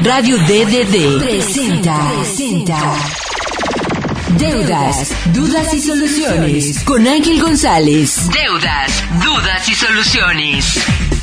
Radio DDD presenta Deudas, Dudas y Soluciones con Ángel González. Deudas, Dudas y Soluciones.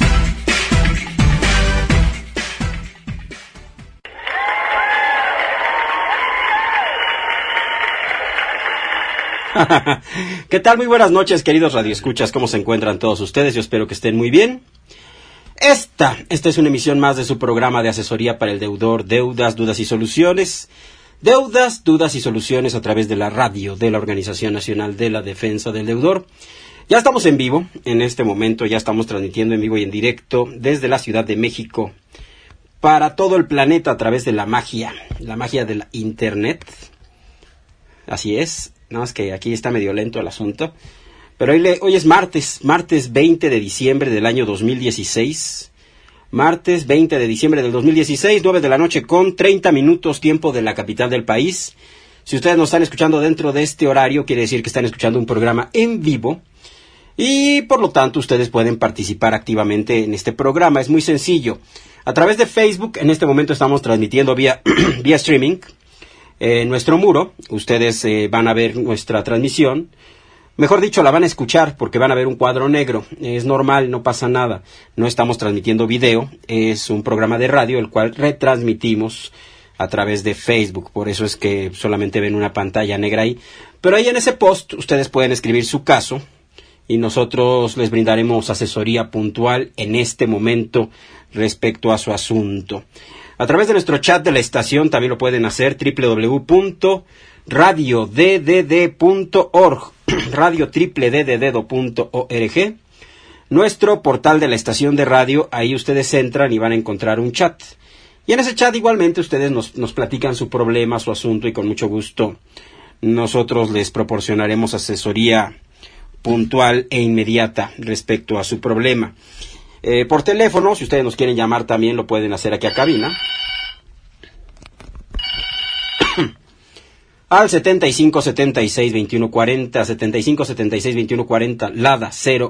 ¿Qué tal? Muy buenas noches, queridos radioescuchas. ¿Cómo se encuentran todos ustedes? Yo espero que estén muy bien. Esta es una emisión más de su programa de asesoría para el deudor, Deudas, Dudas y Soluciones. Deudas, Dudas y Soluciones a través de la radio de la Organización Nacional de la Defensa del Deudor. Ya estamos en vivo, en este momento ya estamos transmitiendo en vivo y en directo desde la Ciudad de México para todo el planeta a través de la magia de la Internet. Así es. No, es que aquí está medio lento el asunto. Pero hoy es martes 20 de diciembre del año 2016. Martes 20 de diciembre del 2016, 9 de la noche con 30 minutos, tiempo de la capital del país. Si ustedes nos están escuchando dentro de este horario, quiere decir que están escuchando un programa en vivo. Y por lo tanto, ustedes pueden participar activamente en este programa. Es muy sencillo. A través de Facebook, en este momento estamos transmitiendo vía streaming. En nuestro muro, ustedes van a ver nuestra transmisión, mejor dicho, la van a escuchar porque van a ver un cuadro negro. Es normal, no pasa nada, no estamos transmitiendo video, es un programa de radio el cual retransmitimos a través de Facebook, por eso es que solamente ven una pantalla negra ahí. Pero ahí en ese post ustedes pueden escribir su caso y nosotros les brindaremos asesoría puntual en este momento respecto a su asunto. A través de nuestro chat de la estación también lo pueden hacer, www.radioddd.org, radio.org. Nuestro portal de la estación de radio, ahí ustedes entran y van a encontrar un chat. Y en ese chat igualmente ustedes nos platican su problema, su asunto, y con mucho gusto nosotros les proporcionaremos asesoría puntual e inmediata respecto a su problema. Por teléfono, si ustedes nos quieren llamar también lo pueden hacer aquí a cabina. Al 7576-2140, 7576-2140, LADA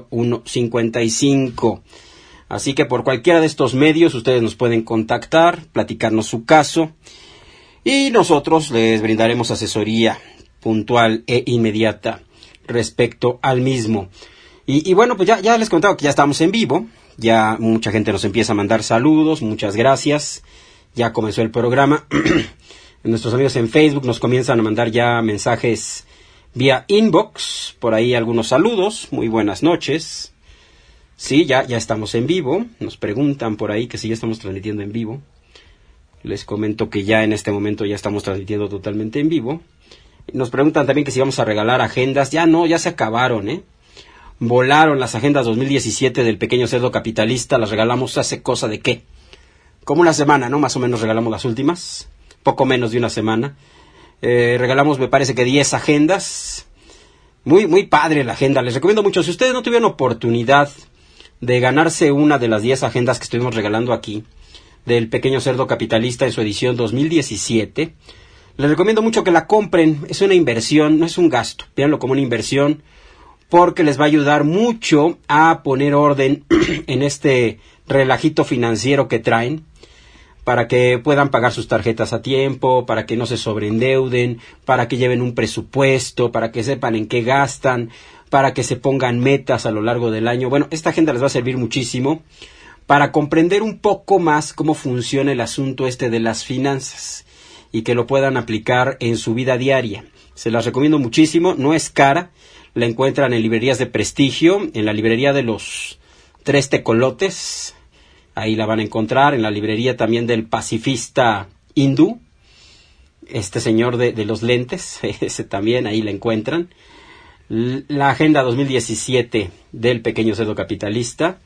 0155. Así que por cualquiera de estos medios ustedes nos pueden contactar, platicarnos su caso y nosotros les brindaremos asesoría puntual e inmediata respecto al mismo. Y bueno, pues ya les contaba que ya estamos en vivo. Ya mucha gente nos empieza a mandar saludos, muchas gracias. Ya comenzó el programa. Nuestros amigos en Facebook nos comienzan a mandar ya mensajes vía inbox. Por ahí algunos saludos, muy buenas noches. Sí, ya estamos en vivo. Nos preguntan por ahí que si ya estamos transmitiendo en vivo. Les comento que ya en este momento ya estamos transmitiendo totalmente en vivo. Nos preguntan también que si vamos a regalar agendas. Ya no, ya se acabaron, Volaron las agendas 2017 del Pequeño Cerdo Capitalista, las regalamos hace cosa de ¿qué? Como una semana, ¿no? Más o menos regalamos las últimas, poco menos de una semana. Regalamos, me parece que 10 agendas. Muy padre la agenda, les recomiendo mucho. Si ustedes no tuvieron oportunidad de ganarse una de las 10 agendas que estuvimos regalando aquí, del Pequeño Cerdo Capitalista en su edición 2017, les recomiendo mucho que la compren. Es una inversión, no es un gasto, véanlo como una inversión, porque les va a ayudar mucho a poner orden en este relajito financiero que traen, para que puedan pagar sus tarjetas a tiempo, para que no se sobreendeuden, para que lleven un presupuesto, para que sepan en qué gastan, para que se pongan metas a lo largo del año. Bueno, esta agenda les va a servir muchísimo para comprender un poco más cómo funciona el asunto de las finanzas y que lo puedan aplicar en su vida diaria. Se las recomiendo muchísimo, no es cara. La encuentran en librerías de prestigio, en la librería de los Tres Tecolotes, ahí la van a encontrar, en la librería también del pacifista hindú, este señor de los lentes, ese también, ahí la encuentran. La agenda 2017 del Pequeño Cerdo Capitalista,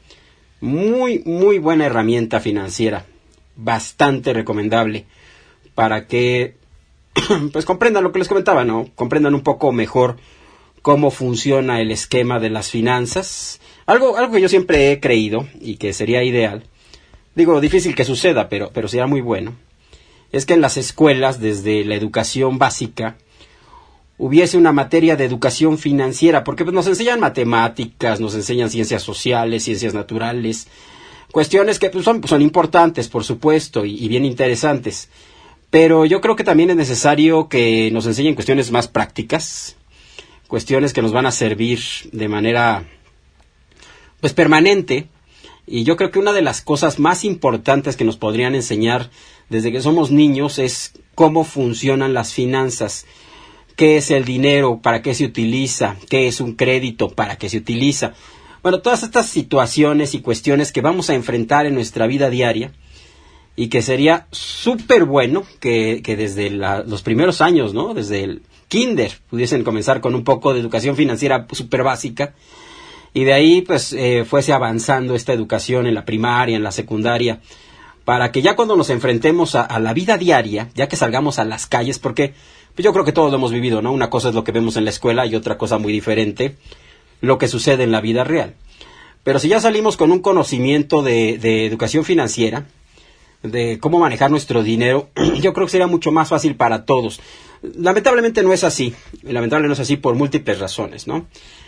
muy buena herramienta financiera, bastante recomendable, para que pues comprendan lo que les comentaba, ¿no? Comprendan un poco mejor cómo funciona el esquema de las finanzas. Algo que yo siempre he creído y que sería ideal, digo, difícil que suceda, pero sería muy bueno, es que en las escuelas, desde la educación básica, hubiese una materia de educación financiera, porque pues, nos enseñan matemáticas, nos enseñan ciencias sociales, ciencias naturales, Cuestiones que pues, son importantes, por supuesto, y bien interesantes. Pero yo creo que también es necesario que nos enseñen cuestiones más prácticas, cuestiones que nos van a servir de manera pues permanente. Y yo creo que una de las cosas más importantes que nos podrían enseñar desde que somos niños es cómo funcionan las finanzas. ¿Qué es el dinero? ¿Para qué se utiliza? ¿Qué es un crédito? ¿Para qué se utiliza? Bueno, todas estas situaciones y cuestiones que vamos a enfrentar en nuestra vida diaria y que sería súper bueno que desde los primeros años, ¿no? Desde el kinder pudiesen comenzar con un poco de educación financiera súper básica y de ahí pues fuese avanzando esta educación en la primaria, en la secundaria, para que ya cuando nos enfrentemos a la vida diaria, ya que salgamos a las calles, porque pues yo creo que todos lo hemos vivido, ¿no? Una cosa es lo que vemos en la escuela y otra cosa muy diferente, lo que sucede en la vida real. Pero si ya salimos con un conocimiento de educación financiera, de cómo manejar nuestro dinero, yo creo que sería mucho más fácil para todos. Lamentablemente no es así, lamentablemente no es así por múltiples razones, ¿no?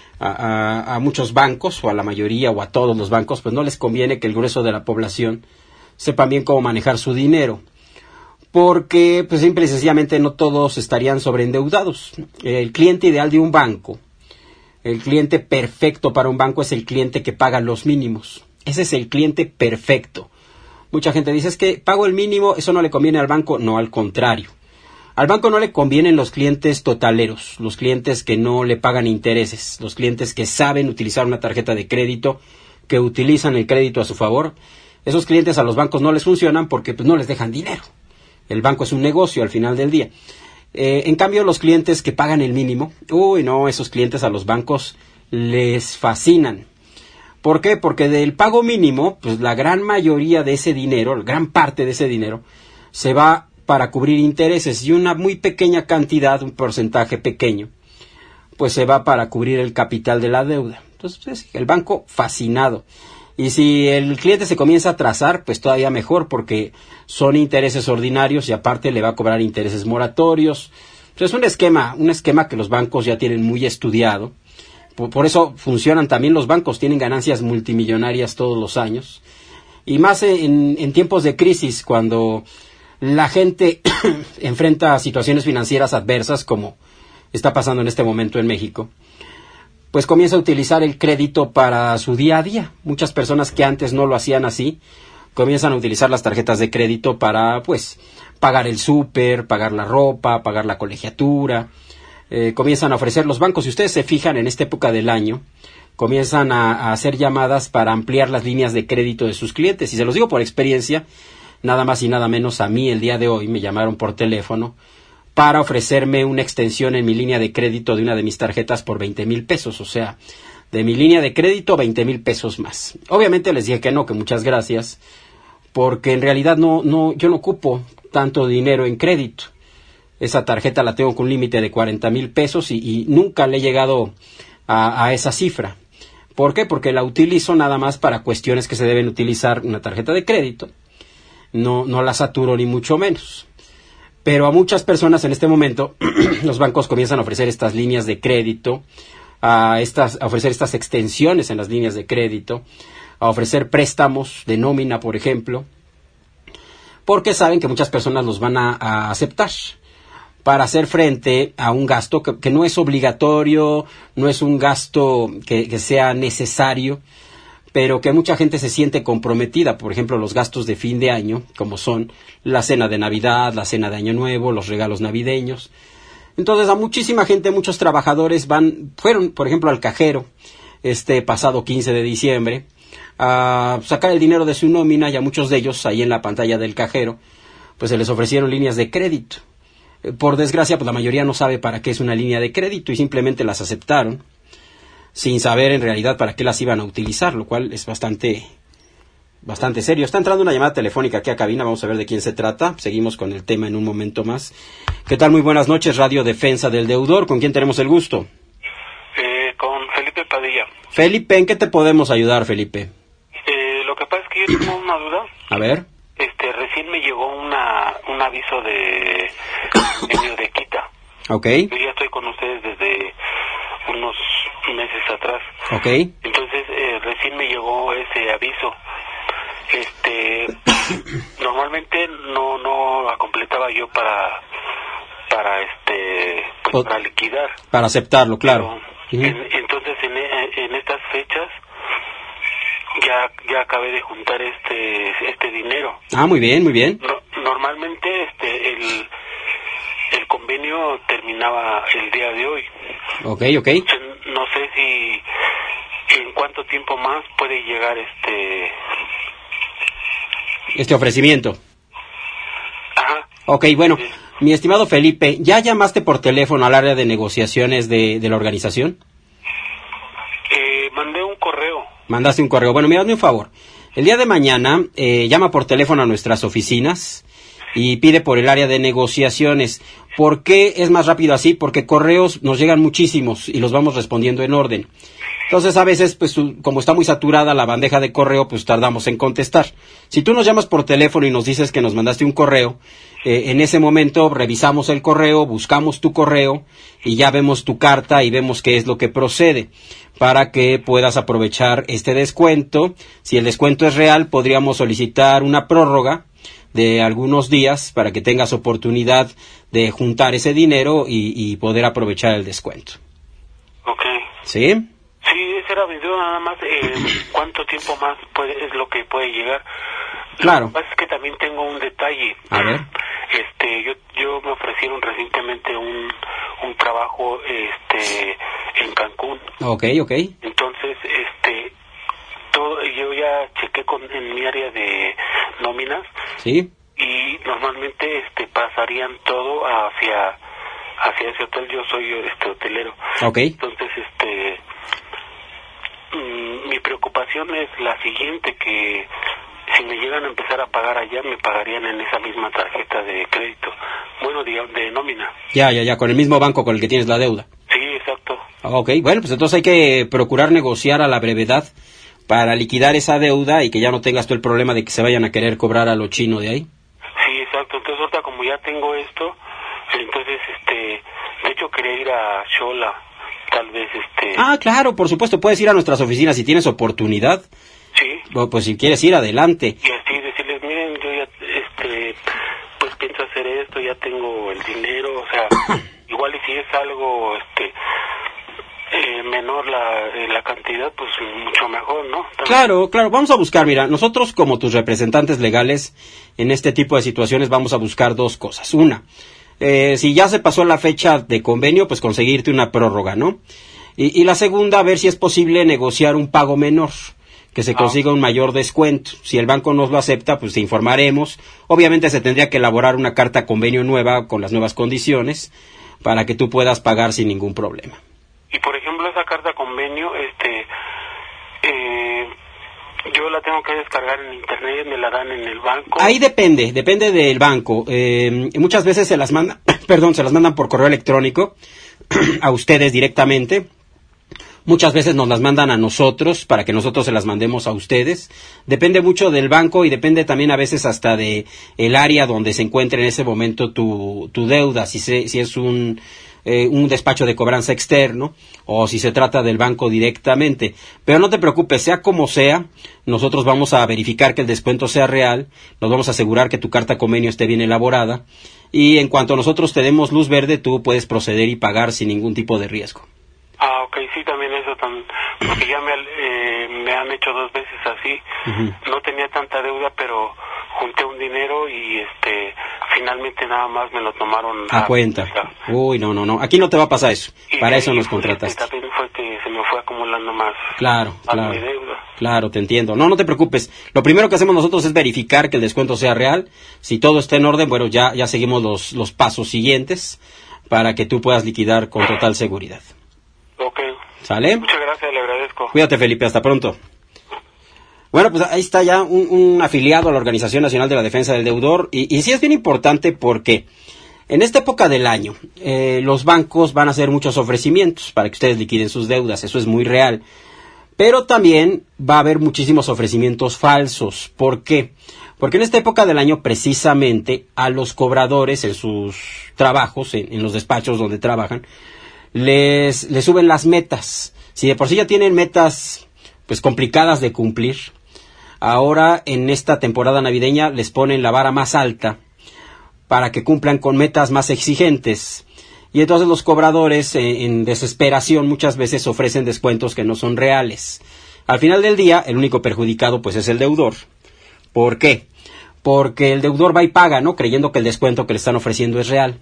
A muchos bancos, o a la mayoría, o a todos los bancos, pues no les conviene que el grueso de la población sepan bien cómo manejar su dinero, porque pues simple y sencillamente no todos estarían sobreendeudados. El cliente ideal de un banco, el cliente perfecto para un banco es el cliente que paga los mínimos. Ese es el cliente perfecto. Mucha gente dice, es que pago el mínimo, eso no le conviene al banco. No, al contrario. Al banco no le convienen los clientes totaleros, los clientes que no le pagan intereses, los clientes que saben utilizar una tarjeta de crédito, que utilizan el crédito a su favor. Esos clientes a los bancos no les funcionan porque pues, no les dejan dinero. El banco es un negocio al final del día. En cambio, los clientes que pagan el mínimo, esos clientes a los bancos les fascinan. ¿Por qué? Porque del pago mínimo, pues la gran mayoría de ese dinero, la gran parte de ese dinero, se va para cubrir intereses y una muy pequeña cantidad, un porcentaje pequeño, pues se va para cubrir el capital de la deuda. Entonces, el banco fascinado. Y si el cliente se comienza a atrasar, pues todavía mejor, porque son intereses ordinarios y aparte le va a cobrar intereses moratorios. Entonces, es un esquema que los bancos ya tienen muy estudiado. Por eso funcionan también los bancos, tienen ganancias multimillonarias todos los años. Y más en tiempos de crisis, cuando la gente enfrenta situaciones financieras adversas, como está pasando en este momento en México, pues comienza a utilizar el crédito para su día a día. Muchas personas que antes no lo hacían así, comienzan a utilizar las tarjetas de crédito para, pues, pagar el súper, pagar la ropa, pagar la colegiatura. Comienzan a ofrecer los bancos. Si ustedes se fijan en esta época del año, comienzan a hacer llamadas para ampliar las líneas de crédito de sus clientes. Y se los digo por experiencia, nada más y nada menos a mí el día de hoy me llamaron por teléfono para ofrecerme una extensión en mi línea de crédito de una de mis tarjetas por 20,000 pesos. O sea, de mi línea de crédito 20,000 pesos más. Obviamente les dije que no, que muchas gracias, porque en realidad yo no ocupo tanto dinero en crédito. Esa tarjeta la tengo con un límite de 40,000 pesos y nunca le he llegado a esa cifra. ¿Por qué? Porque la utilizo nada más para cuestiones que se deben utilizar una tarjeta de crédito. No la saturo ni mucho menos. Pero a muchas personas en este momento los bancos comienzan a ofrecer estas líneas de crédito, a ofrecer estas extensiones en las líneas de crédito, a ofrecer préstamos de nómina, por ejemplo, porque saben que muchas personas los van a aceptar para hacer frente a un gasto que no es obligatorio, no es un gasto que sea necesario, pero que mucha gente se siente comprometida. Por ejemplo, los gastos de fin de año, como son la cena de Navidad, la cena de Año Nuevo, los regalos navideños. Entonces, a muchísima gente, muchos trabajadores fueron, por ejemplo, al cajero este pasado 15 de diciembre a sacar el dinero de su nómina, y a muchos de ellos, ahí en la pantalla del cajero, pues se les ofrecieron líneas de crédito. Por desgracia, pues la mayoría no sabe para qué es una línea de crédito y simplemente las aceptaron sin saber en realidad para qué las iban a utilizar, lo cual es bastante serio. Está entrando una llamada telefónica aquí a cabina, vamos a ver de quién se trata. Seguimos con el tema en un momento más. ¿Qué tal? Muy buenas noches, Radio Defensa del Deudor. ¿Con quién tenemos el gusto? Con Felipe Padilla. Felipe, ¿en qué te podemos ayudar, Felipe? Lo que pasa es que yo tengo una duda. A ver. Recién me llegó un aviso de medio de quita. Ok. Yo ya estoy con ustedes desde unos meses atrás. Ok. Entonces, recién me llegó ese aviso. Normalmente no la completaba yo para liquidar. Para aceptarlo, claro. Entonces en estas fechas ya acabé de juntar este dinero. Ah, muy bien, muy bien. Normalmente el convenio terminaba el día de hoy. Ok. No sé si en cuánto tiempo más puede llegar este ofrecimiento. Ajá. Ok, bueno, Sí. Mi estimado Felipe, ¿ya llamaste por teléfono al área de negociaciones de la organización? Mandé un correo. Mandaste un correo. Bueno, mira, hazme un favor. El día de mañana llama por teléfono a nuestras oficinas y pide por el área de negociaciones. ¿Por qué es más rápido así? Porque correos nos llegan muchísimos y los vamos respondiendo en orden. Entonces, a veces, pues, como está muy saturada la bandeja de correo, pues tardamos en contestar. Si tú nos llamas por teléfono y nos dices que nos mandaste un correo, en ese momento revisamos el correo, buscamos tu correo y ya vemos tu carta y vemos qué es lo que procede para que puedas aprovechar este descuento. Si el descuento es real, podríamos solicitar una prórroga de algunos días para que tengas oportunidad de juntar ese dinero y poder aprovechar el descuento. Ok. ¿Sí? Sí, ese era mi duda nada más. ¿Cuánto tiempo más es lo que puede llegar? Claro. Lo que pasa es que también tengo un detalle. A ver. Yo me ofrecieron recientemente un trabajo en Cancún. Ok. Entonces, yo ya chequé en mi área de nóminas. Sí. Y normalmente pasarían todo hacia ese hotel. Yo soy hotelero. Ok. Entonces, mi preocupación es la siguiente, que si me llegan a empezar a pagar allá, me pagarían en esa misma tarjeta de crédito. Bueno, digamos, de nómina. Ya, con el mismo banco con el que tienes la deuda. Sí, exacto. Ok, bueno, pues entonces hay que procurar negociar a la brevedad para liquidar esa deuda y que ya no tengas tú el problema de que se vayan a querer cobrar a lo chino de ahí. Sí, exacto. Entonces, ahorita como ya tengo esto, entonces, de hecho quería ir a Xola, tal vez, Ah, claro, por supuesto, puedes ir a nuestras oficinas si tienes oportunidad. Sí. Pues si quieres ir, adelante. Y así decirles, miren, yo ya, pues pienso hacer esto, ya tengo el dinero, o sea, igual y si es algo, menor la cantidad, pues mucho mejor, ¿no? Claro, vamos a buscar, mira, nosotros como tus representantes legales en este tipo de situaciones vamos a buscar dos cosas. Una, si ya se pasó la fecha de convenio, pues conseguirte una prórroga, ¿no? Y la segunda, a ver si es posible negociar un pago menor, que se consiga un mayor descuento. Si el banco nos lo acepta, pues te informaremos. Obviamente se tendría que elaborar una carta convenio nueva con las nuevas condiciones para que tú puedas pagar sin ningún problema. Y por ejemplo, esa carta convenio, yo la tengo que descargar en internet, me la dan en el banco. Ahí depende del banco. Muchas veces se las mandan, se las mandan por correo electrónico a ustedes directamente. Muchas veces nos las mandan a nosotros para que nosotros se las mandemos a ustedes. Depende mucho del banco y depende también a veces hasta de el área donde se encuentre en ese momento tu deuda, si es un despacho de cobranza externo o si se trata del banco directamente. Pero no te preocupes, sea como sea, nosotros vamos a verificar que el descuento sea real, nos vamos a asegurar que tu carta convenio esté bien elaborada y en cuanto nosotros te demos luz verde, tú puedes proceder y pagar sin ningún tipo de riesgo. Ah, ok, sí, también eso, porque ya me han hecho 2 veces así. Uh-huh. No tenía tanta deuda, pero junté un dinero y finalmente nada más me lo tomaron a cuenta. Uy, no, aquí no te va a pasar eso. Y para eso nos contrataste. También fue que se me fue acumulando más. Claro. Mi deuda. Claro, te entiendo. No te preocupes. Lo primero que hacemos nosotros es verificar que el descuento sea real. Si todo está en orden, bueno, ya seguimos los pasos siguientes para que tú puedas liquidar con total seguridad. Ok. ¿Sale? Muchas gracias, le agradezco. Cuídate, Felipe, hasta pronto. Bueno, pues ahí está ya un afiliado a la Organización Nacional de la Defensa del Deudor y sí es bien importante porque en esta época del año los bancos van a hacer muchos ofrecimientos para que ustedes liquiden sus deudas, eso es muy real, pero también va a haber muchísimos ofrecimientos falsos. ¿Por qué? Porque en esta época del año precisamente a los cobradores en sus trabajos, en los despachos donde trabajan, les suben las metas. Si de por sí ya tienen metas pues complicadas de cumplir, ahora en esta temporada navideña les ponen la vara más alta para que cumplan con metas más exigentes. Y entonces los cobradores, en desesperación, muchas veces ofrecen descuentos que no son reales. Al final del día, el único perjudicado pues es el deudor. ¿Por qué? Porque el deudor va y paga, ¿no? Creyendo que el descuento que le están ofreciendo es real.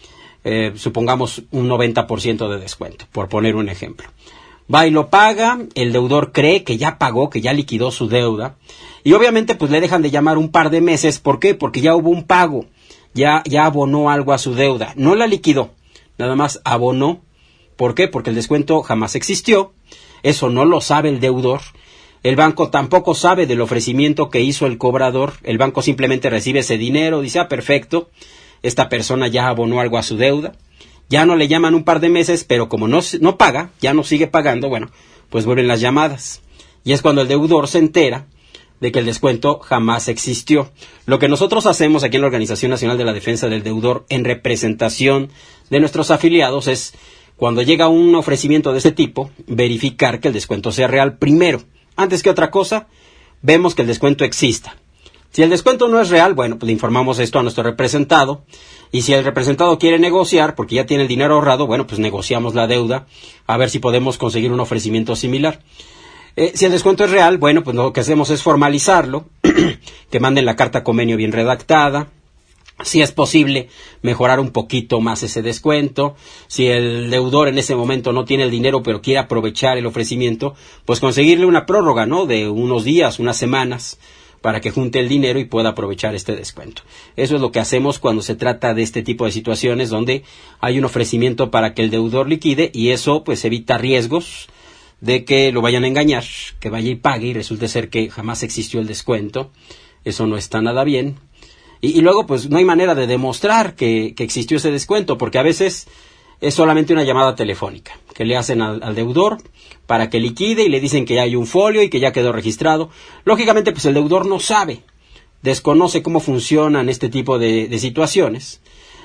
Supongamos un 90% de descuento, por poner un ejemplo. Va y lo paga, el deudor cree que ya pagó, que ya liquidó su deuda, y obviamente pues le dejan de llamar un par de meses. ¿Por qué? Porque ya hubo un pago, ya abonó algo a su deuda, no la liquidó, nada más abonó. ¿Por qué? Porque el descuento jamás existió, eso no lo sabe el deudor, el banco tampoco sabe del ofrecimiento que hizo el cobrador, el banco simplemente recibe ese dinero, dice, perfecto, esta persona ya abonó algo a su deuda, ya no le llaman un par de meses, pero como no paga, ya no sigue pagando, bueno, pues vuelven las llamadas. Y es cuando el deudor se entera de que el descuento jamás existió. Lo que nosotros hacemos aquí en la Organización Nacional de la Defensa del Deudor, en representación de nuestros afiliados, es, cuando llega un ofrecimiento de este tipo, verificar que el descuento sea real primero. Antes que otra cosa, vemos que el descuento exista. Si el descuento no es real, bueno, pues le informamos esto a nuestro representado, y si el representado quiere negociar, porque ya tiene el dinero ahorrado, bueno, pues negociamos la deuda, a ver si podemos conseguir un ofrecimiento similar. Si el descuento es real, bueno, pues lo que hacemos es formalizarlo, que manden la carta convenio bien redactada, si es posible mejorar un poquito más ese descuento, si el deudor en ese momento no tiene el dinero pero quiere aprovechar el ofrecimiento, pues conseguirle una prórroga, ¿no?, de unos días, unas semanas, para que junte el dinero y pueda aprovechar este descuento. Eso es lo que hacemos cuando se trata de este tipo de situaciones donde hay un ofrecimiento para que el deudor liquide, y eso pues evita riesgos de que lo vayan a engañar, que vaya y pague y resulte ser que jamás existió el descuento. Eso no está nada bien. Y luego pues no hay manera de demostrar que existió ese descuento, porque a veces es solamente una llamada telefónica que le hacen al deudor para que liquide, y le dicen que ya hay un folio y que ya quedó registrado. Lógicamente pues el deudor no sabe, desconoce cómo funcionan este tipo de situaciones,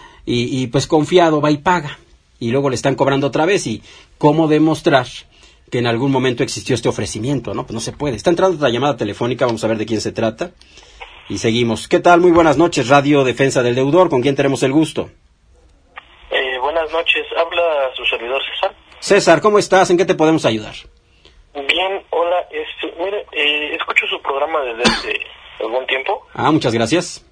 y pues confiado va y paga, y luego le están cobrando otra vez. Y cómo demostrar que en algún momento existió este ofrecimiento, ¿no? Pues no se puede. Está entrando otra llamada telefónica, vamos a ver de quién se trata y seguimos. ¿Qué tal? Muy buenas noches, Radio Defensa del Deudor. ¿Con quién tenemos el gusto? Buenas noches, habla su servidor César. César, ¿cómo estás? ¿En qué te podemos ayudar? Bien, hola, mire, escucho su programa desde hace algún tiempo. Muchas gracias.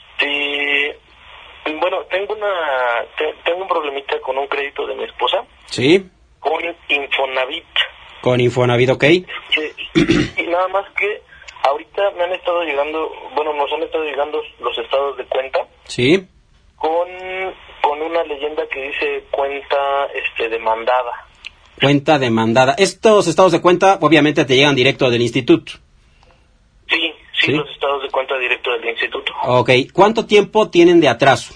Bueno, tengo un problemita con un crédito de mi esposa. Sí. Con Infonavit. Con Infonavit, ok. Y nada más que ahorita nos han estado llegando los estados de cuenta. Sí. Con una leyenda que dice cuenta demandada. Cuenta demandada. Estos estados de cuenta obviamente te llegan directo del instituto. Sí, los estados de cuenta directo del instituto. Ok. ¿Cuánto tiempo tienen de atraso?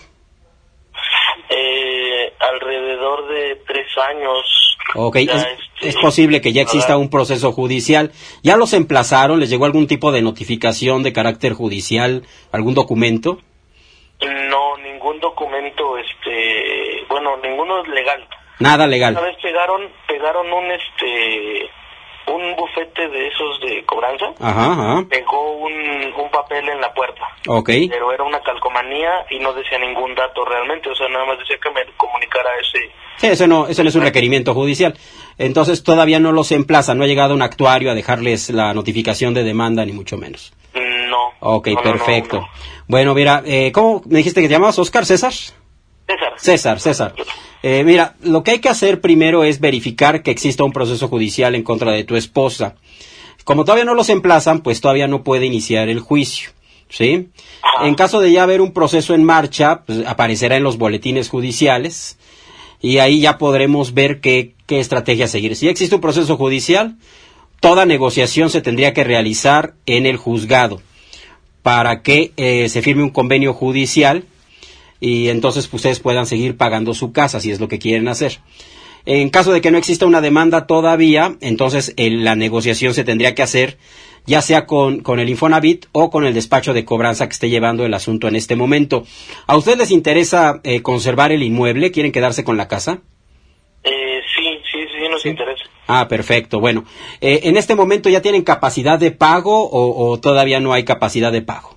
Alrededor de 3 años. Ok, es posible que ya exista un proceso judicial. ¿Ya los emplazaron? ¿Les llegó algún tipo de notificación de carácter judicial? ¿Algún documento? No, ningún documento, ninguno es legal. Nada legal. Una vez pegaron un bufete de esos de cobranza. Ajá. Pegó un papel en la puerta. Ok. Pero era una calcomanía y no decía ningún dato realmente, o sea, nada más decía que me comunicara ese. Sí, eso no es un requerimiento judicial. Entonces todavía no los emplaza, no ha llegado un actuario a dejarles la notificación de demanda, ni mucho menos. No. Ok, perfecto. No. Bueno, mira, ¿cómo me dijiste que te llamabas, Oscar? ¿César? César. Mira, lo que hay que hacer primero es verificar que exista un proceso judicial en contra de tu esposa. Como todavía no los emplazan, pues todavía no puede iniciar el juicio, ¿sí? Ajá. En caso de ya haber un proceso en marcha, pues aparecerá en los boletines judiciales, y ahí ya podremos ver qué estrategia seguir. Si existe un proceso judicial, toda negociación se tendría que realizar en el juzgado para que se firme un convenio judicial, y entonces pues, ustedes puedan seguir pagando su casa, si es lo que quieren hacer. En caso de que no exista una demanda todavía, entonces la negociación se tendría que hacer ya sea con el Infonavit o con el despacho de cobranza que esté llevando el asunto en este momento. ¿A ustedes les interesa conservar el inmueble? ¿Quieren quedarse con la casa? Sí, nos los intereses. Ah, perfecto. Bueno, ¿en este momento ya tienen capacidad de pago o todavía no hay capacidad de pago?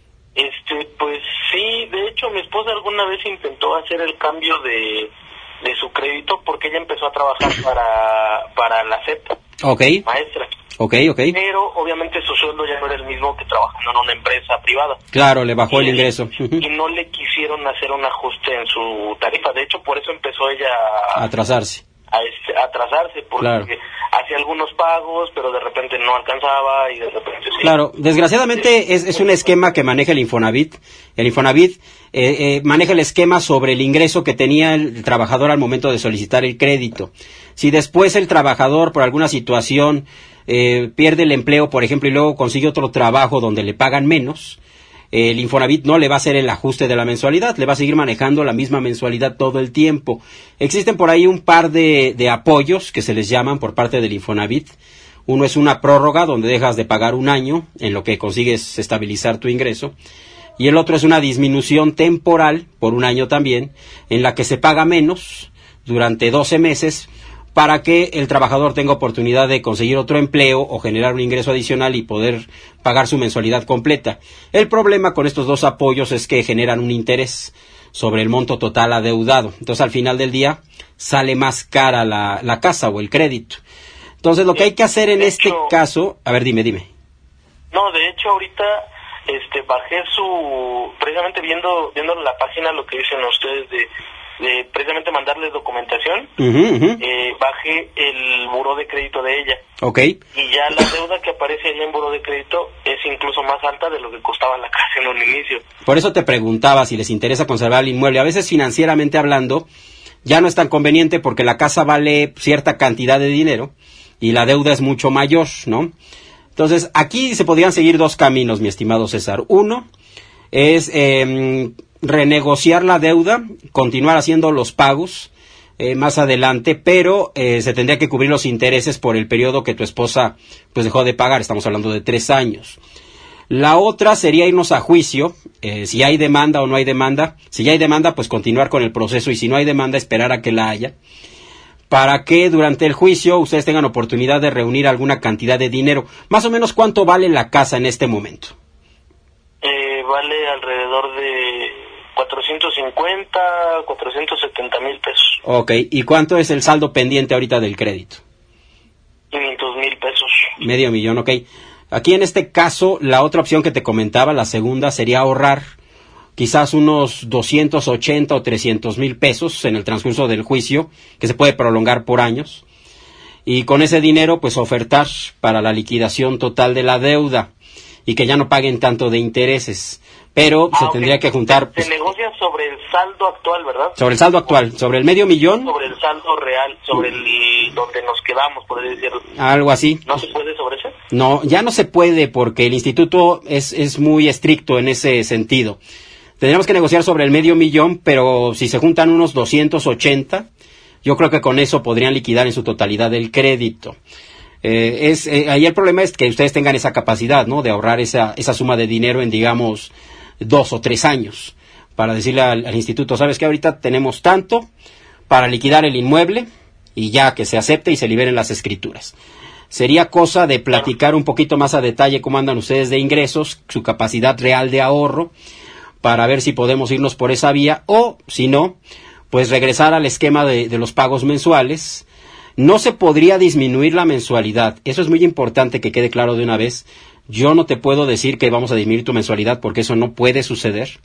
Pues sí, de hecho mi esposa alguna vez intentó hacer el cambio de su crédito porque ella empezó a trabajar para la SEP, maestra. Okay. Pero obviamente su sueldo ya no era el mismo que trabajando en una empresa privada. Claro, le bajó el ingreso. Y no le quisieron hacer un ajuste en su tarifa. De hecho, por eso empezó ella a atrasarse. A atrasarse, porque claro, hacía algunos pagos, pero de repente no alcanzaba y de repente sí. Claro, desgraciadamente es un esquema que maneja el Infonavit. El Infonavit maneja el esquema sobre el ingreso que tenía el trabajador al momento de solicitar el crédito. Si después el trabajador, por alguna situación, pierde el empleo, por ejemplo, y luego consigue otro trabajo donde le pagan menos, el Infonavit no le va a hacer el ajuste de la mensualidad, le va a seguir manejando la misma mensualidad todo el tiempo. Existen por ahí un par de apoyos que se les llaman por parte del Infonavit. Uno es una prórroga donde dejas de pagar un año en lo que consigues estabilizar tu ingreso. Y el otro es una disminución temporal por un año también, en la que se paga menos durante 12 meses para que el trabajador tenga oportunidad de conseguir otro empleo o generar un ingreso adicional y poder pagar su mensualidad completa. El problema con estos dos apoyos es que generan un interés sobre el monto total adeudado. Entonces, al final del día, sale más cara la casa o el crédito. Entonces, lo que hay que hacer en este caso... A ver, dime. No, de hecho, ahorita bajé precisamente viendo la página, lo que dicen ustedes de precisamente mandarles documentación, bajé el buró de crédito de ella. Y ya la deuda que aparece ahí en buró de crédito es incluso más alta de lo que costaba la casa en un inicio. Por eso te preguntaba si les interesa conservar el inmueble. A veces, financieramente hablando, ya no es tan conveniente porque la casa vale cierta cantidad de dinero y la deuda es mucho mayor, ¿no? Entonces, aquí se podrían seguir dos caminos, mi estimado César. Uno es renegociar la deuda, continuar haciendo los pagos más adelante, pero se tendría que cubrir los intereses por el periodo que tu esposa pues dejó de pagar. Estamos hablando de 3 años. La otra sería irnos a juicio, si hay demanda o no hay demanda. Si ya hay demanda, pues continuar con el proceso, y si no hay demanda, esperar a que la haya, para que durante el juicio ustedes tengan oportunidad de reunir alguna cantidad de dinero. Más o menos, ¿cuánto vale la casa en este momento? Vale alrededor de 450, 470,000 pesos. ¿Y cuánto es el saldo pendiente ahorita del crédito? 500,000 pesos. Medio millón, Aquí en este caso, la otra opción que te comentaba, la segunda, sería ahorrar quizás unos 280 o 300,000 pesos en el transcurso del juicio, que se puede prolongar por años, y con ese dinero pues ofertar para la liquidación total de la deuda y que ya no paguen tanto de intereses, pero se tendría que juntar... Se negocia sobre el saldo actual, ¿verdad? Sobre el saldo actual, sobre el medio millón. Sobre el saldo real, sobre donde nos quedamos, por decirlo. Algo así. ¿No se puede sobre ese? No, ya no se puede porque el instituto es muy estricto en ese sentido. Tendríamos que negociar sobre el medio millón, pero si se juntan unos 280, yo creo que con eso podrían liquidar en su totalidad el crédito. Ahí el problema es que ustedes tengan esa capacidad, ¿no?, de ahorrar esa suma de dinero en, digamos, 2 o 3 años, para decirle al instituto, ¿sabes qué? Ahorita tenemos tanto para liquidar el inmueble y ya que se acepte y se liberen las escrituras. Sería cosa de platicar un poquito más a detalle cómo andan ustedes de ingresos, su capacidad real de ahorro, para ver si podemos irnos por esa vía, o si no, pues regresar al esquema de los pagos mensuales. No se podría disminuir la mensualidad. Eso es muy importante que quede claro de una vez. Yo no te puedo decir que vamos a disminuir tu mensualidad porque eso no puede suceder.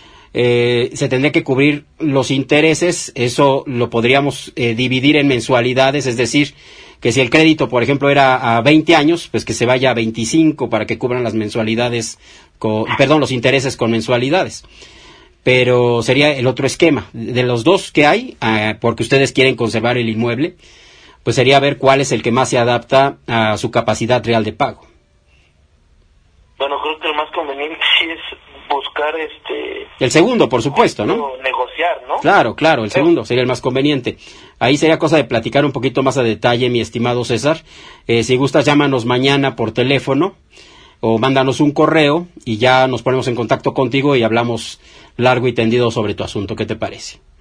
Se tendría que cubrir los intereses. Eso lo podríamos dividir en mensualidades, es decir, que si el crédito, por ejemplo, era a 20 años, pues que se vaya a 25 para que cubran las mensualidades, los intereses con mensualidades. Pero sería el otro esquema. De los dos que hay, porque ustedes quieren conservar el inmueble, pues sería ver cuál es el que más se adapta a su capacidad real de pago. Bueno, creo que el más conveniente sí es buscar el segundo, por supuesto, ¿no? Negociar, ¿no? Claro, el segundo sería el más conveniente. Ahí sería cosa de platicar un poquito más a detalle, mi estimado César. Si gustas, llámanos mañana por teléfono o mándanos un correo y ya nos ponemos en contacto contigo y hablamos largo y tendido sobre tu asunto. ¿Qué te parece?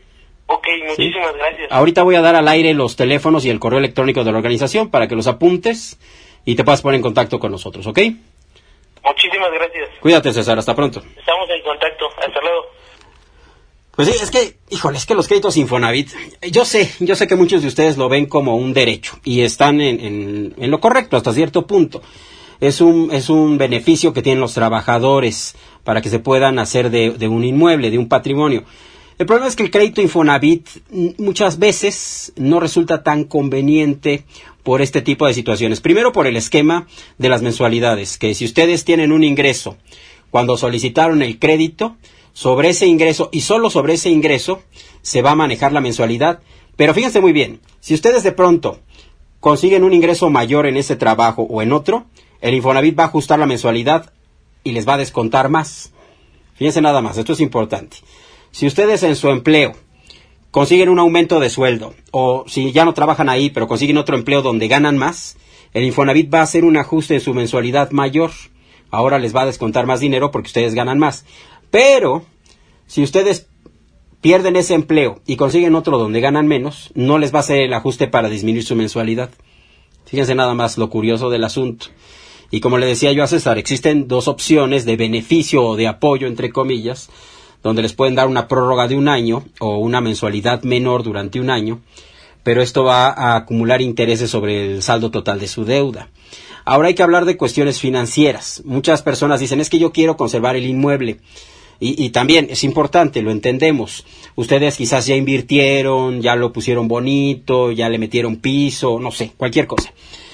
Ok, muchísimas gracias. Ahorita voy a dar al aire los teléfonos y el correo electrónico de la organización para que los apuntes y te puedas poner en contacto con nosotros, ¿ok? Muchísimas gracias. Cuídate, César, hasta pronto. Estamos en contacto, hasta luego. Pues sí, es que los créditos Infonavit, yo sé que muchos de ustedes lo ven como un derecho y están en lo correcto hasta cierto punto. Es un beneficio que tienen los trabajadores para que se puedan hacer de un inmueble, de un patrimonio. El problema es que el crédito Infonavit muchas veces no resulta tan conveniente por este tipo de situaciones. Primero, por el esquema de las mensualidades, que si ustedes tienen un ingreso cuando solicitaron el crédito, sobre ese ingreso y solo sobre ese ingreso se va a manejar la mensualidad. Pero fíjense muy bien, si ustedes de pronto consiguen un ingreso mayor en ese trabajo o en otro, el Infonavit va a ajustar la mensualidad y les va a descontar más. Fíjense nada más, esto es importante. Si ustedes en su empleo consiguen un aumento de sueldo, o si ya no trabajan ahí, pero consiguen otro empleo donde ganan más, el Infonavit va a hacer un ajuste en su mensualidad mayor. Ahora les va a descontar más dinero porque ustedes ganan más. Pero, si ustedes pierden ese empleo y consiguen otro donde ganan menos, no les va a hacer el ajuste para disminuir su mensualidad. Fíjense nada más lo curioso del asunto. Y como le decía yo a César, existen dos opciones de beneficio o de apoyo, entre comillas, donde les pueden dar una prórroga de un año o una mensualidad menor durante un año, pero esto va a acumular intereses sobre el saldo total de su deuda. Ahora hay que hablar de cuestiones financieras. Muchas personas dicen, es que yo quiero conservar el inmueble. Y también es importante, lo entendemos. Ustedes quizás ya invirtieron, ya lo pusieron bonito, ya le metieron piso, no sé, cualquier cosa.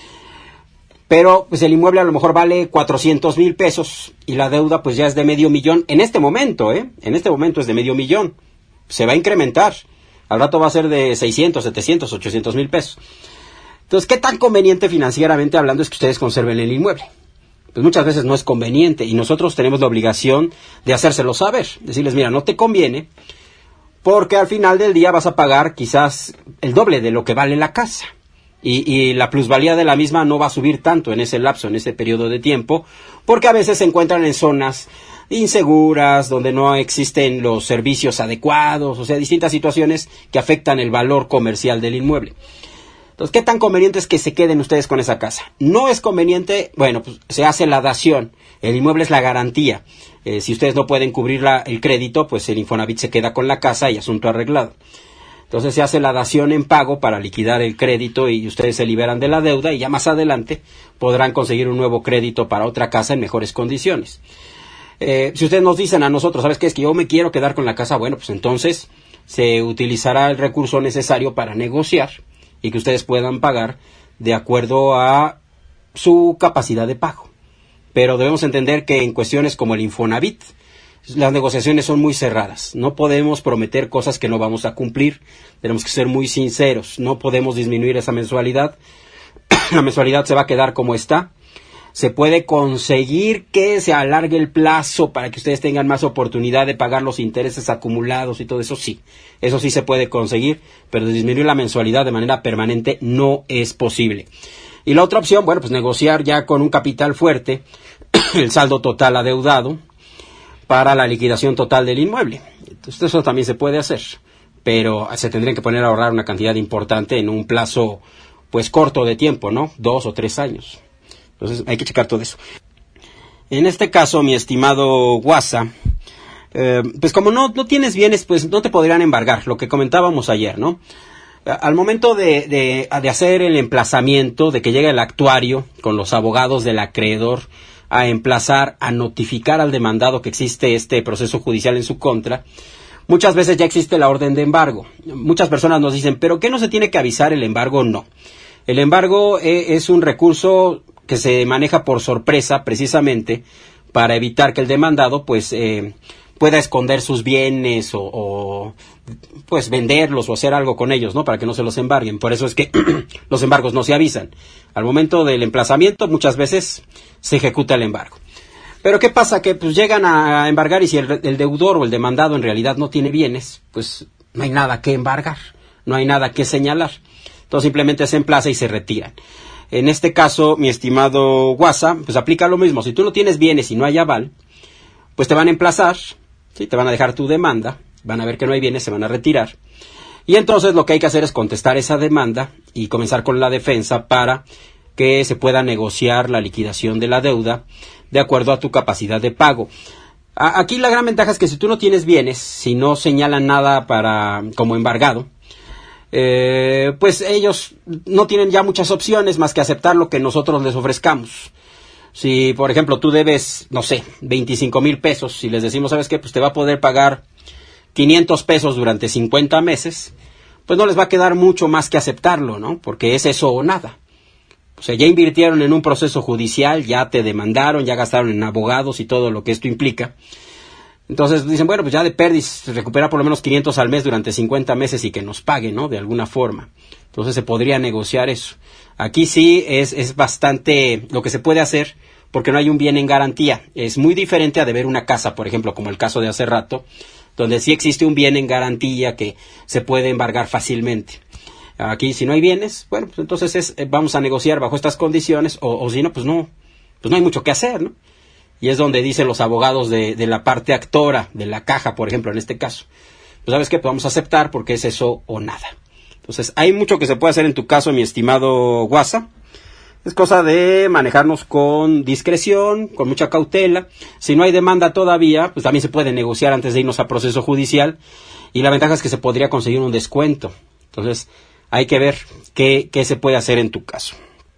Pero pues el inmueble a lo mejor vale 400,000 pesos y la deuda pues ya es de $500,000 en este momento, En este momento es de $500,000. Se va a incrementar. Al rato va a ser de 600, 700, 800,000 pesos. Entonces, ¿qué tan conveniente financieramente hablando es que ustedes conserven el inmueble? Pues muchas veces no es conveniente y nosotros tenemos la obligación de hacérselo saber. Decirles, mira, no te conviene porque al final del día vas a pagar quizás el doble de lo que vale la casa. Y la plusvalía de la misma no va a subir tanto en ese lapso, en ese periodo de tiempo, porque a veces se encuentran en zonas inseguras, donde no existen los servicios adecuados, o sea, distintas situaciones que afectan el valor comercial del inmueble. Entonces, ¿qué tan conveniente es que se queden ustedes con esa casa? No es conveniente, bueno, pues se hace la dación, el inmueble es la garantía. Si ustedes no pueden cubrir el crédito, pues el Infonavit se queda con la casa y asunto arreglado. Entonces se hace la dación en pago para liquidar el crédito y ustedes se liberan de la deuda y ya más adelante podrán conseguir un nuevo crédito para otra casa en mejores condiciones. Si ustedes nos dicen a nosotros, ¿sabes qué? Es que yo me quiero quedar con la casa, bueno, pues entonces se utilizará el recurso necesario para negociar y que ustedes puedan pagar de acuerdo a su capacidad de pago. Pero debemos entender que en cuestiones como el Infonavit, las negociaciones son muy cerradas. No podemos prometer cosas que no vamos a cumplir. Tenemos que ser muy sinceros. No podemos disminuir esa mensualidad. La mensualidad se va a quedar como está. Se puede conseguir que se alargue el plazo para que ustedes tengan más oportunidad de pagar los intereses acumulados y todo eso, sí. Eso sí se puede conseguir, pero disminuir la mensualidad de manera permanente no es posible. Y la otra opción, bueno, pues negociar ya con un capital fuerte el saldo total adeudado para la liquidación total del inmueble. Entonces eso también se puede hacer, pero se tendrían que poner a ahorrar una cantidad importante en un plazo pues corto de tiempo, ¿no? 2 o 3 años. Entonces hay que checar todo eso. En este caso, mi estimado Guasa, pues como no tienes bienes, pues no te podrían embargar, lo que comentábamos ayer, ¿no? Al momento de hacer el emplazamiento, de que llegue el actuario con los abogados del acreedor a emplazar, a notificar al demandado que existe este proceso judicial en su contra, muchas veces ya existe la orden de embargo. Muchas personas nos dicen, ¿pero qué no se tiene que avisar el embargo? No. El embargo es un recurso que se maneja por sorpresa precisamente para evitar que el demandado pues pueda esconder sus bienes o pues venderlos o hacer algo con ellos, ¿no? Para que no se los embarguen. Por eso es que los embargos no se avisan. Al momento del emplazamiento muchas veces se ejecuta el embargo. Pero ¿qué pasa? Que pues llegan a embargar y si el deudor o el demandado en realidad no tiene bienes, pues no hay nada que embargar, no hay nada que señalar. Entonces simplemente se emplaza y se retiran. En este caso, mi estimado Guasa, pues aplica lo mismo. Si tú no tienes bienes y no hay aval, pues te van a emplazar, ¿sí? Te van a dejar tu demanda, van a ver que no hay bienes, se van a retirar. Y entonces lo que hay que hacer es contestar esa demanda y comenzar con la defensa para que se pueda negociar la liquidación de la deuda de acuerdo a tu capacidad de pago. Aquí la gran ventaja es que si tú no tienes bienes, si no señalan nada como embargado, pues ellos no tienen ya muchas opciones más que aceptar lo que nosotros les ofrezcamos. Si, por ejemplo, tú debes, no sé, 25,000 pesos, si les decimos, ¿sabes qué? Pues te va a poder pagar 500 pesos durante 50 meses, pues no les va a quedar mucho más que aceptarlo, ¿no? Porque es eso o nada. O sea, ya invirtieron en un proceso judicial, ya te demandaron, ya gastaron en abogados y todo lo que esto implica. Entonces dicen, bueno, pues ya de pérdis recupera por lo menos 500 al mes durante 50 meses y que nos pague, ¿no? De alguna forma. Entonces se podría negociar eso. Aquí sí es bastante lo que se puede hacer porque no hay un bien en garantía. Es muy diferente a deber una casa, por ejemplo, como el caso de hace rato, donde sí existe un bien en garantía que se puede embargar fácilmente. Aquí si no hay bienes, bueno, pues entonces vamos a negociar bajo estas condiciones o si no, pues no hay mucho que hacer, ¿no? Y es donde dicen los abogados de la parte actora, de la caja, por ejemplo, en este caso. Pues sabes qué, pues vamos a aceptar porque es eso o nada. Entonces hay mucho que se puede hacer en tu caso, mi estimado Guasa. Es cosa de manejarnos con discreción, con mucha cautela. Si no hay demanda todavía, pues también se puede negociar antes de irnos a proceso judicial. Y la ventaja es que se podría conseguir un descuento. Entonces hay que ver qué se puede hacer en tu caso.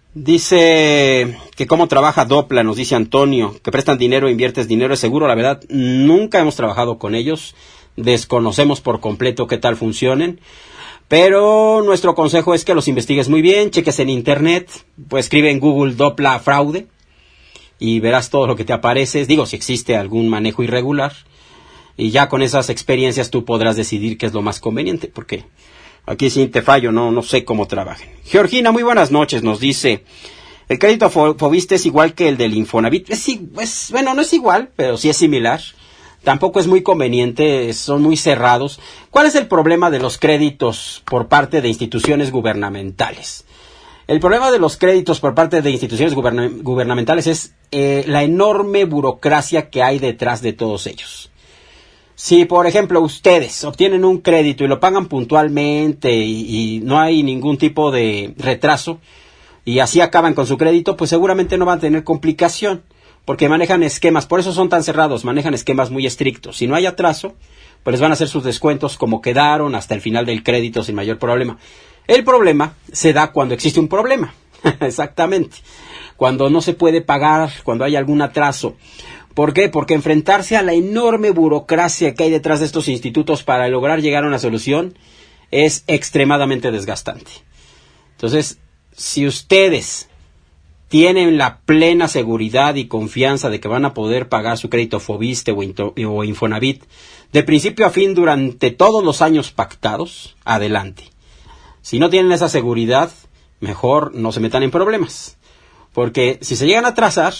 Dice que cómo trabaja Dopla, nos dice Antonio, que prestan dinero, inviertes dinero, es seguro. La verdad, nunca hemos trabajado con ellos, desconocemos por completo qué tal funcionen, pero nuestro consejo es que los investigues muy bien, cheques en internet, pues escribe en Google Dopla fraude y verás todo lo que te aparece, digo, si existe algún manejo irregular, y ya con esas experiencias tú podrás decidir qué es lo más conveniente, porque aquí sí te fallo, no sé cómo trabajen. Georgina, muy buenas noches, nos dice, el crédito Foviste es igual que el del Infonavit. Bueno, no es igual, pero sí es similar. Tampoco es muy conveniente, son muy cerrados. ¿Cuál es el problema de los créditos por parte de instituciones gubernamentales? El problema de los créditos por parte de instituciones gubernamentales es la enorme burocracia que hay detrás de todos ellos. Si, por ejemplo, ustedes obtienen un crédito y lo pagan puntualmente y no hay ningún tipo de retraso y así acaban con su crédito, pues seguramente no van a tener complicación porque manejan esquemas, por eso son tan cerrados, manejan esquemas muy estrictos. Si no hay atraso, pues les van a hacer sus descuentos como quedaron hasta el final del crédito sin mayor problema. El problema se da cuando existe un problema, exactamente, cuando no se puede pagar, cuando hay algún atraso. ¿Por qué? Porque enfrentarse a la enorme burocracia que hay detrás de estos institutos para lograr llegar a una solución es extremadamente desgastante. Entonces, si ustedes tienen la plena seguridad y confianza de que van a poder pagar su crédito Foviste o Infonavit de principio a fin durante todos los años pactados, adelante. Si no tienen esa seguridad, mejor no se metan en problemas. Porque si se llegan a atrasar,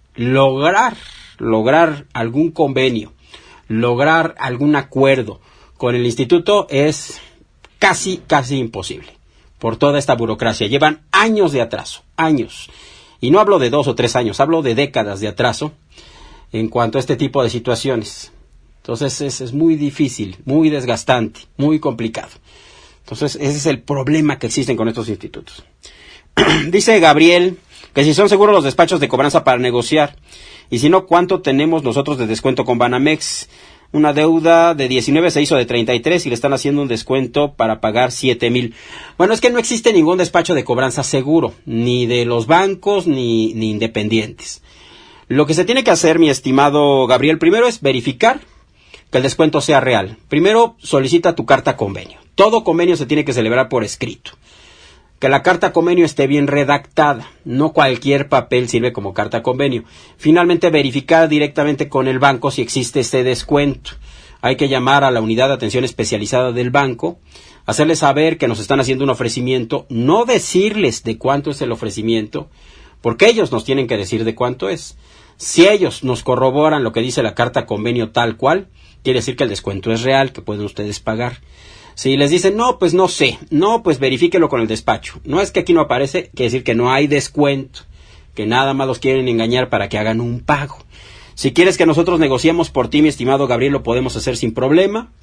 lograr algún convenio, lograr algún acuerdo con el instituto es casi imposible por toda esta burocracia. Llevan años de atraso, años. Y no hablo de 2 o 3 años, hablo de décadas de atraso en cuanto a este tipo de situaciones. Entonces es muy difícil, muy desgastante, muy complicado. Entonces ese es el problema que existen con estos institutos. Dice Gabriel que si son seguros los despachos de cobranza para negociar. Y si no, ¿cuánto tenemos nosotros de descuento con Banamex? Una deuda de 19 se hizo de 33 y le están haciendo un descuento para pagar 7,000. Bueno, es que no existe ningún despacho de cobranza seguro, ni de los bancos ni independientes. Lo que se tiene que hacer, mi estimado Gabriel, primero es verificar que el descuento sea real. Primero solicita tu carta convenio. Todo convenio se tiene que celebrar por escrito. Que la carta convenio esté bien redactada, no cualquier papel sirve como carta convenio. Finalmente, verificar directamente con el banco si existe este descuento. Hay que llamar a la unidad de atención especializada del banco, hacerles saber que nos están haciendo un ofrecimiento, no decirles de cuánto es el ofrecimiento, porque ellos nos tienen que decir de cuánto es. Si ellos nos corroboran lo que dice la carta convenio tal cual, quiere decir que el descuento es real, que pueden ustedes pagar. Si les dicen, no, pues no sé, no, pues verifíquelo con el despacho. No es que aquí no aparece, quiere decir que no hay descuento, que nada más los quieren engañar para que hagan un pago. Si quieres que nosotros negociemos por ti, mi estimado Gabriel, lo podemos hacer sin problema,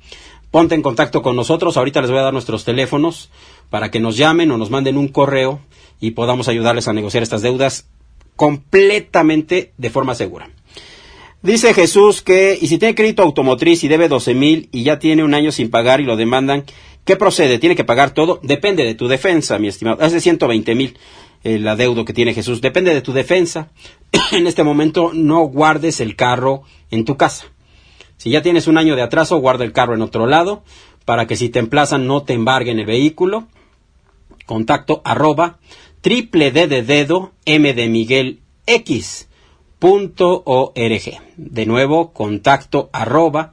ponte en contacto con nosotros. Ahorita les voy a dar nuestros teléfonos para que nos llamen o nos manden un correo y podamos ayudarles a negociar estas deudas completamente de forma segura. Dice Jesús que, y si tiene crédito automotriz y debe 12,000 y ya tiene un año sin pagar y lo demandan, ¿qué procede? ¿Tiene que pagar todo? Depende de tu defensa, mi estimado. Es de 120,000 el adeudo que tiene Jesús. Depende de tu defensa. En este momento no guardes el carro en tu casa. Si ya tienes un año de atraso, guarda el carro en otro lado para que si te emplazan no te embarguen el vehículo. Contacto @ @mdmiguelx.org. De nuevo, contacto @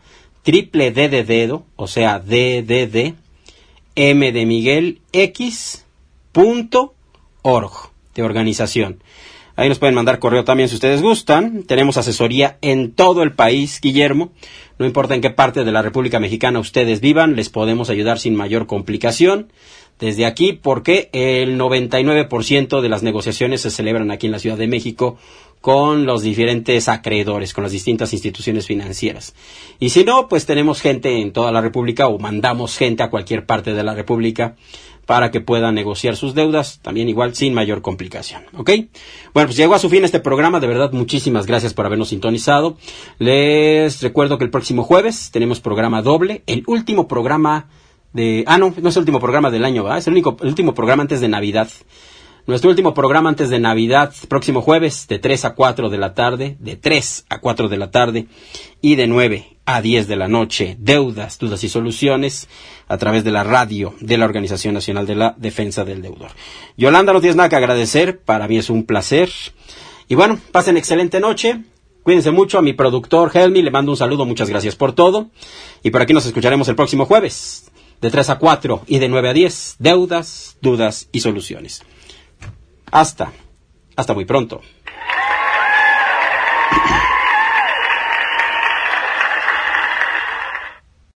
o sea, mdmiguelx.org, de organización. Ahí nos pueden mandar correo también si ustedes gustan. Tenemos asesoría en todo el país, Guillermo. No importa en qué parte de la República Mexicana ustedes vivan, les podemos ayudar sin mayor complicación. Desde aquí, porque el 99% de las negociaciones se celebran aquí en la Ciudad de México con los diferentes acreedores, con las distintas instituciones financieras. Y si no, pues tenemos gente en toda la República o mandamos gente a cualquier parte de la República para que puedan negociar sus deudas, también igual sin mayor complicación, ¿ok? Bueno, pues llegó a su fin este programa, de verdad muchísimas gracias por habernos sintonizado. Les recuerdo que el próximo jueves tenemos programa doble, el último programa de... no es el último programa del año, ¿verdad? Es el último programa antes de Navidad. Nuestro último programa antes de Navidad, próximo jueves, de 3 a 4 de la tarde, y de 9 a 10 de la noche, dudas y soluciones, a través de la radio de la Organización Nacional de la Defensa del Deudor. Yolanda, no tienes nada que agradecer, para mí es un placer. Y bueno, pasen excelente noche, cuídense mucho. A mi productor Helmi le mando un saludo, muchas gracias por todo. Y por aquí nos escucharemos el próximo jueves, de 3 a 4 y de 9 a 10, dudas y soluciones. Hasta muy pronto.